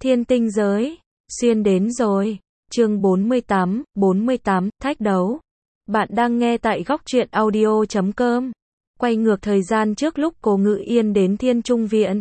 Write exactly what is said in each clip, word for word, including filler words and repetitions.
Thiên tinh giới, xuyên đến rồi. Chương bốn mươi tám, bốn mươi tám, thách đấu. Bạn đang nghe tại góc truyện audio chấm com. Quay ngược thời gian trước lúc Cố Ngự Yên đến Thiên Trung Viện.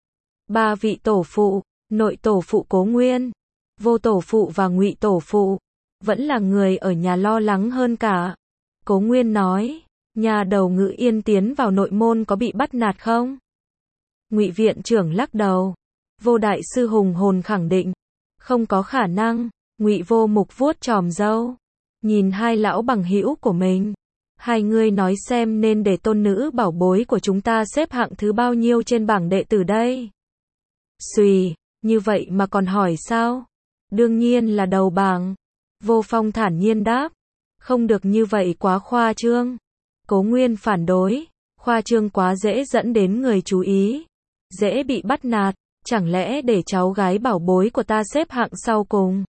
Ba vị tổ phụ, nội tổ phụ Cố Nguyên, vô tổ phụ và ngụy tổ phụ, vẫn là người ở nhà lo lắng hơn cả. Cố Nguyên nói, nhà đầu Ngự Yên tiến vào nội môn có bị bắt nạt không? Ngụy viện trưởng lắc đầu. Vô đại sư hùng hồn khẳng định, không có khả năng. Ngụy Vô Mục vuốt chòm râu, nhìn hai lão bằng hữu của mình. Hai người nói xem nên để tôn nữ bảo bối của chúng ta xếp hạng thứ bao nhiêu trên bảng đệ tử đây? Xùy, như vậy mà còn hỏi sao? Đương nhiên là đầu bảng. Vô Phong thản nhiên đáp, không được như vậy quá khoa trương. Cố Nguyên phản đối, khoa trương quá dễ dẫn đến người chú ý, dễ bị bắt nạt, chẳng lẽ để cháu gái bảo bối của ta xếp hạng sau cùng?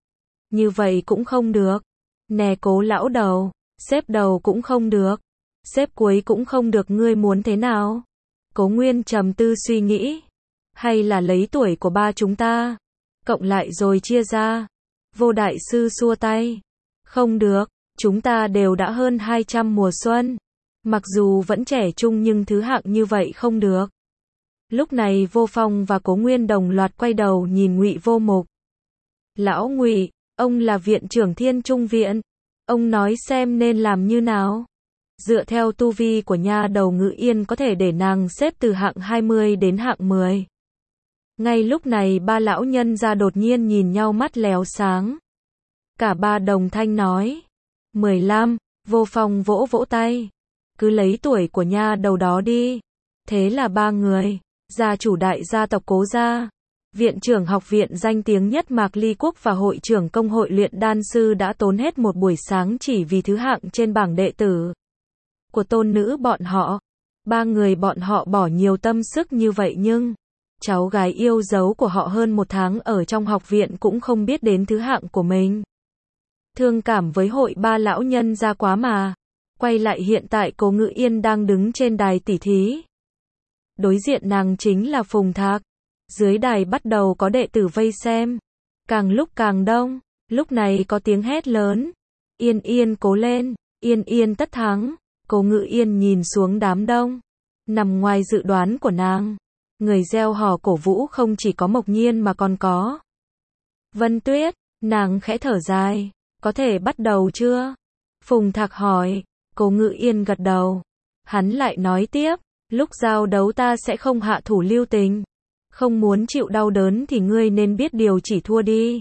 Như vậy cũng không được. Nè Cố lão đầu, xếp đầu cũng không được, xếp cuối cũng không được, ngươi muốn thế nào? Cố Nguyên trầm tư suy nghĩ, hay là lấy tuổi của ba chúng ta, cộng lại rồi chia ra. Vô đại sư xua tay, không được, chúng ta đều đã hơn hai trăm mùa xuân, mặc dù vẫn trẻ trung nhưng thứ hạng như vậy không được. Lúc này Vô Phong và Cố Nguyên đồng loạt quay đầu nhìn Ngụy Vô Mục. Lão Ngụy, ông là viện trưởng Thiên Trung Viện, ông nói xem nên làm như nào? Dựa theo tu vi của nha đầu Ngự Yên có thể để nàng xếp từ hạng hai mươi đến hạng mười. Ngay lúc này ba lão nhân ra đột nhiên nhìn nhau mắt léo sáng. Cả ba đồng thanh nói, mười lăm, Vô Phong vỗ vỗ tay, cứ lấy tuổi của nha đầu đó đi. Thế là ba người, gia chủ đại gia tộc Cố gia, viện trưởng học viện danh tiếng nhất Mạc Ly Quốc và hội trưởng công hội luyện đan sư đã tốn hết một buổi sáng chỉ vì thứ hạng trên bảng đệ tử của tôn nữ bọn họ. Ba người bọn họ bỏ nhiều tâm sức như vậy nhưng cháu gái yêu dấu của họ hơn một tháng ở trong học viện cũng không biết đến thứ hạng của mình. Thương cảm với hội ba lão nhân ra quá mà. Quay lại hiện tại Cố Ngự Yên đang đứng trên đài tỉ thí. Đối diện nàng chính là Phùng Thạc. Dưới đài bắt đầu có đệ tử vây xem. Càng lúc càng đông. Lúc này có tiếng hét lớn. Yên Yên cố lên, Yên Yên tất thắng. Cố Ngự Yên nhìn xuống đám đông. Nằm ngoài dự đoán của nàng. Người reo hò cổ vũ không chỉ có Mộc Nhiên mà còn có Vân Tuyết. Nàng khẽ thở dài. Có thể bắt đầu chưa? Phùng Thạc hỏi. Cố Ngự Yên gật đầu. Hắn lại nói tiếp. Lúc giao đấu ta sẽ không hạ thủ lưu tình. Không muốn chịu đau đớn thì ngươi nên biết điều chỉ thua đi.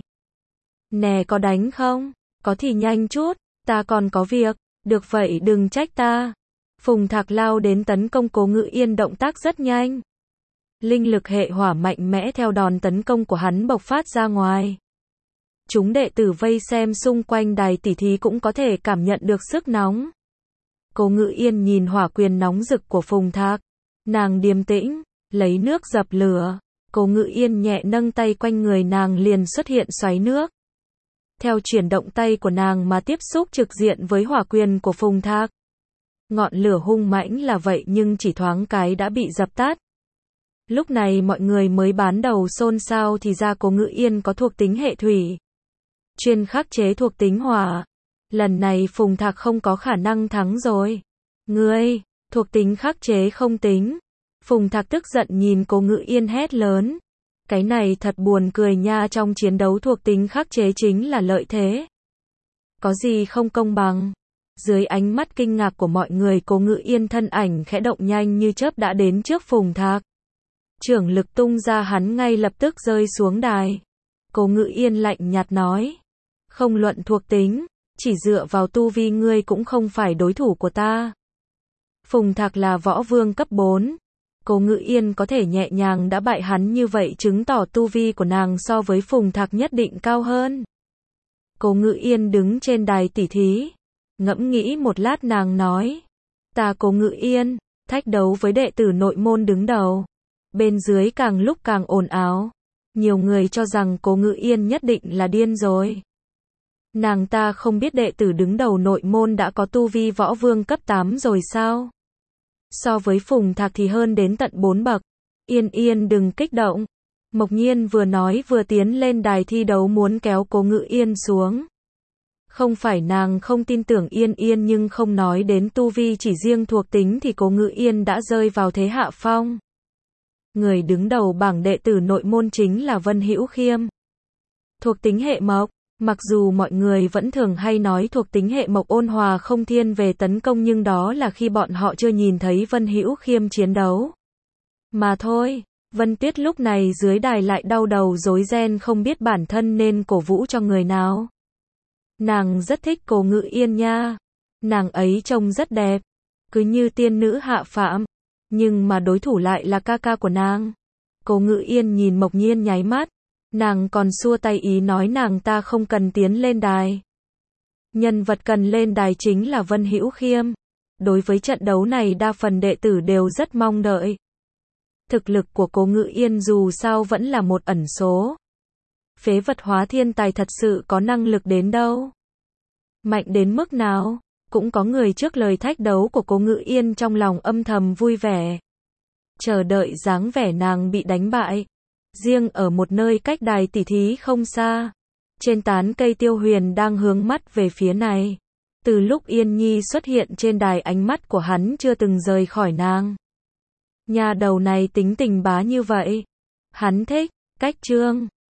Nè có đánh không? Có thì nhanh chút, ta còn có việc. Được vậy đừng trách ta. Phùng Thạc lao đến tấn công Cố Ngự Yên, động tác rất nhanh. Linh lực hệ hỏa mạnh mẽ theo đòn tấn công của hắn bộc phát ra ngoài. Chúng đệ tử vây xem xung quanh đài tỉ thí cũng có thể cảm nhận được sức nóng. Cố Ngự Yên nhìn hỏa quyền nóng rực của Phùng Thạc. Nàng điềm tĩnh, lấy nước dập lửa. Cố Ngự Yên nhẹ nâng tay, quanh người nàng liền xuất hiện xoáy nước. Theo chuyển động tay của nàng mà tiếp xúc trực diện với hỏa quyền của Phùng Thạc. Ngọn lửa hung mãnh là vậy nhưng chỉ thoáng cái đã bị dập tắt. Lúc này mọi người mới bán đầu xôn xao thì ra Cố Ngự Yên có thuộc tính hệ thủy, chuyên khắc chế thuộc tính hỏa. Lần này Phùng Thạc không có khả năng thắng rồi. Ngươi, thuộc tính khắc chế không tính. Phùng Thạc tức giận nhìn Cố Ngự Yên hét lớn. Cái này thật buồn cười nha, trong chiến đấu thuộc tính khắc chế chính là lợi thế. Có gì không công bằng? Dưới ánh mắt kinh ngạc của mọi người, Cố Ngự Yên thân ảnh khẽ động, nhanh như chớp đã đến trước Phùng Thạc. Trưởng lực tung ra, hắn ngay lập tức rơi xuống đài. Cố Ngự Yên lạnh nhạt nói. Không luận thuộc tính, chỉ dựa vào tu vi ngươi cũng không phải đối thủ của ta. Phùng Thạc là võ vương cấp bốn. Cố Ngự Yên có thể nhẹ nhàng đã bại hắn như vậy chứng tỏ tu vi của nàng so với Phùng Thạc nhất định cao hơn. Cố Ngự Yên đứng trên đài tỉ thí. Ngẫm nghĩ một lát nàng nói. Ta Cố Ngự Yên, thách đấu với đệ tử nội môn đứng đầu. Bên dưới càng lúc càng ồn ào. Nhiều người cho rằng Cố Ngự Yên nhất định là điên rồi. Nàng ta không biết đệ tử đứng đầu nội môn đã có tu vi võ vương cấp tám rồi sao? So với Phùng Thạc thì hơn đến tận bốn bậc. Yên Yên đừng kích động. Mộc Nhiên vừa nói vừa tiến lên đài thi đấu muốn kéo Cố Ngự Yên xuống. Không phải nàng không tin tưởng Yên Yên nhưng không nói đến tu vi, chỉ riêng thuộc tính thì Cố Ngự Yên đã rơi vào thế hạ phong. Người đứng đầu bảng đệ tử nội môn chính là Vân Hữu Khiêm. Thuộc tính hệ mộc, mặc dù mọi người vẫn thường hay nói thuộc tính hệ mộc ôn hòa không thiên về tấn công nhưng đó là khi bọn họ chưa nhìn thấy Vân Hữu Khiêm chiến đấu. Mà thôi, Vân Tuyết lúc này dưới đài lại đau đầu rối ren không biết bản thân nên cổ vũ cho người nào. Nàng rất thích Cố Ngự Yên nha. Nàng ấy trông rất đẹp, cứ như tiên nữ hạ phàm, nhưng mà đối thủ lại là ca ca của nàng. Cố Ngự Yên nhìn Mộc Nhiên nháy mắt, nàng còn xua tay ý nói nàng ta không cần tiến lên đài. Nhân vật cần lên đài chính là Vân Hữu Khiêm. Đối với trận đấu này đa phần đệ tử đều rất mong đợi. Thực lực của Cố Ngự Yên dù sao vẫn là một ẩn số. Phế vật hóa thiên tài thật sự có năng lực đến đâu. Mạnh đến mức nào, cũng có người trước lời thách đấu của Cố Ngự Yên trong lòng âm thầm vui vẻ. Chờ đợi dáng vẻ nàng bị đánh bại. Riêng ở một nơi cách đài tỉ thí không xa. Trên tán cây Tiêu Huyền đang hướng mắt về phía này. Từ lúc Yên Nhi xuất hiện trên đài ánh mắt của hắn chưa từng rời khỏi nàng. Nhà đầu này tính tình bá như vậy. Hắn thích, cách trương.